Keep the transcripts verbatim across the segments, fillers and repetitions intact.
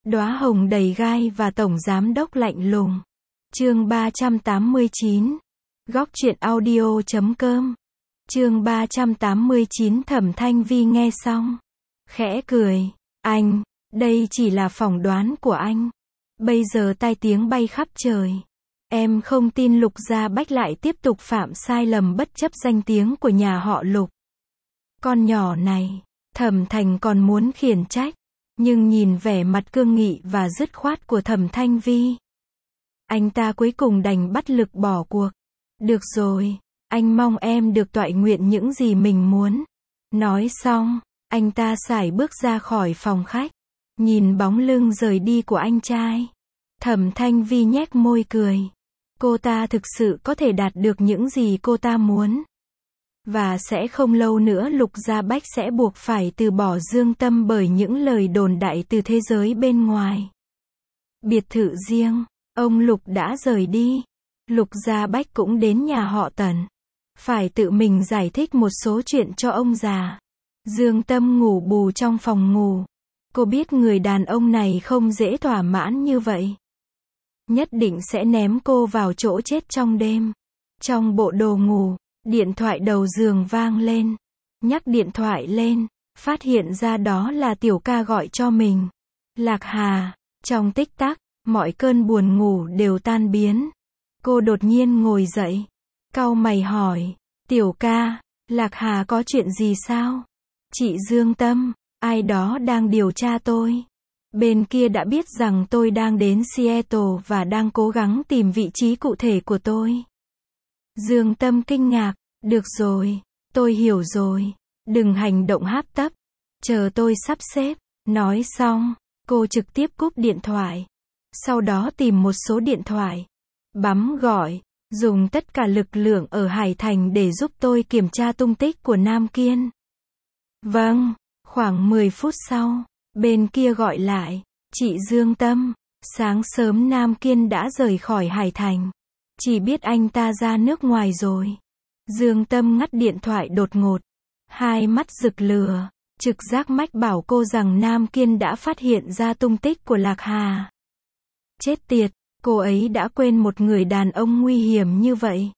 Đóa hồng đầy gai và tổng giám đốc lạnh lùng. Chương ba trăm tám mươi chín. Góc truyện audio chấm com. Chương ba trăm tám mươi chín. Thẩm Thanh Vi nghe xong, khẽ cười. Anh, đây chỉ là phỏng đoán của anh. Bây giờ tai tiếng bay khắp trời. Em không tin Lục Gia Bách lại tiếp tục phạm sai lầm bất chấp danh tiếng của nhà họ Lục. Con nhỏ này, Thẩm Thành còn muốn khiển trách, nhưng nhìn vẻ mặt cương nghị và dứt khoát của Thẩm Thanh Vi, anh ta cuối cùng đành bất lực bỏ cuộc. Được rồi, anh mong em được toại nguyện những gì mình muốn. Nói xong, anh ta sải bước ra khỏi phòng khách, nhìn bóng lưng rời đi của anh trai. Thẩm Thanh Vi nhếch môi cười. Cô ta thực sự có thể đạt được những gì cô ta muốn. Và sẽ không lâu nữa Lục Gia Bách sẽ buộc phải từ bỏ Dương Tâm bởi những lời đồn đại từ thế giới bên ngoài. Biệt thự riêng, ông Lục đã rời đi. Lục Gia Bách cũng đến nhà họ Tần. Phải tự mình giải thích một số chuyện cho ông già. Dương Tâm ngủ bù trong phòng ngủ. Cô biết người đàn ông này không dễ thỏa mãn như vậy. Nhất định sẽ ném cô vào chỗ chết trong đêm. Trong bộ đồ ngủ, điện thoại đầu giường vang lên. Nhắc điện thoại lên, phát hiện ra đó là Tiểu Ca gọi cho mình. Lạc Hà, trong tích tắc, mọi cơn buồn ngủ đều tan biến. Cô đột nhiên ngồi dậy, cau mày hỏi, Tiểu Ca, Lạc Hà có chuyện gì sao? Chị Dương Tâm, ai đó đang điều tra tôi. Bên kia đã biết rằng tôi đang đến Seattle và đang cố gắng tìm vị trí cụ thể của tôi. Dương Tâm kinh ngạc, được rồi, tôi hiểu rồi, đừng hành động hấp tấp, chờ tôi sắp xếp. Nói xong, cô trực tiếp cúp điện thoại. Sau đó tìm một số điện thoại, bấm gọi, dùng tất cả lực lượng ở Hải Thành để giúp tôi kiểm tra tung tích của Nam Kiên. Vâng, khoảng mười phút sau, bên kia gọi lại, chị Dương Tâm, sáng sớm Nam Kiên đã rời khỏi Hải Thành. Chỉ biết anh ta ra nước ngoài rồi. Dương Tâm ngắt điện thoại đột ngột, hai mắt rực lửa, trực giác mách bảo cô rằng Nam Kiên đã phát hiện ra tung tích của Lạc Hà. Chết tiệt, cô ấy đã quên một người đàn ông nguy hiểm như vậy.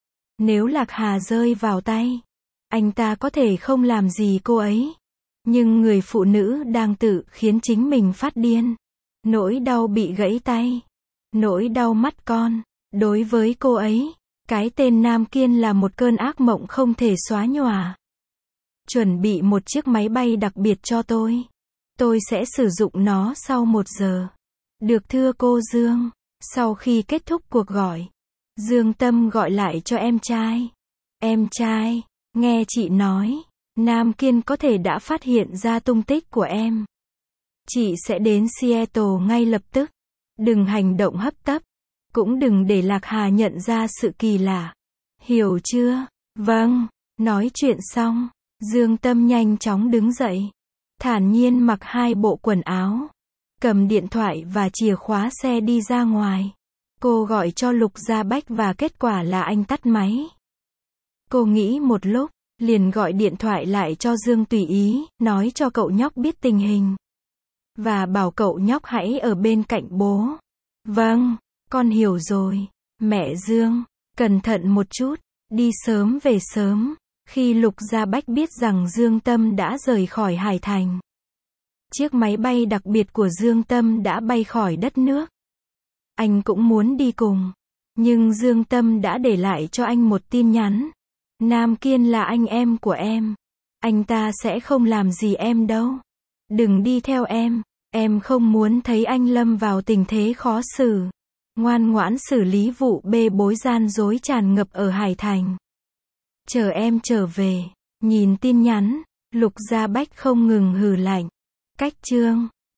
Nếu Lạc Hà rơi vào tay, anh ta có thể không làm gì cô ấy. Nhưng người phụ nữ đang tự khiến chính mình phát điên. Nỗi đau bị gãy tay, nỗi đau mất con, đối với cô ấy, cái tên Nam Kiên là một cơn ác mộng không thể xóa nhòa. Chuẩn bị một chiếc máy bay đặc biệt cho tôi. Tôi sẽ sử dụng nó sau một giờ. Được thưa cô Dương. Sau khi kết thúc cuộc gọi, Dương Tâm gọi lại cho em trai. Em trai, nghe chị nói, Nam Kiên có thể đã phát hiện ra tung tích của em. Chị sẽ đến Seattle ngay lập tức. Đừng hành động hấp tấp. Cũng đừng để Lạc Hà nhận ra sự kỳ lạ. Hiểu chưa? Vâng. Nói chuyện xong, Dương Tâm nhanh chóng đứng dậy. Thản nhiên mặc hai bộ quần áo. Cầm điện thoại và chìa khóa xe đi ra ngoài. Cô gọi cho Lục Gia Bách và kết quả là anh tắt máy. Cô nghĩ một lúc, liền gọi điện thoại lại cho Dương Tùy Ý, nói cho cậu nhóc biết tình hình. Và bảo cậu nhóc hãy ở bên cạnh bố. Vâng, con hiểu rồi. Mẹ Dương, cẩn thận một chút, đi sớm về sớm. Khi Lục Gia Bách biết rằng Dương Tâm đã rời khỏi Hải Thành, chiếc máy bay đặc biệt của Dương Tâm đã bay khỏi đất nước. Anh cũng muốn đi cùng. Nhưng Dương Tâm đã để lại cho anh một tin nhắn. Nam Kiên là anh em của em. Anh ta sẽ không làm gì em đâu. Đừng đi theo em. Em không muốn thấy anh lâm vào tình thế khó xử. Ngoan ngoãn xử lý vụ bê bối gian dối tràn ngập ở Hải Thành. Chờ em trở về. Nhìn tin nhắn, Lục Gia Bách không ngừng hừ lạnh. Cách chương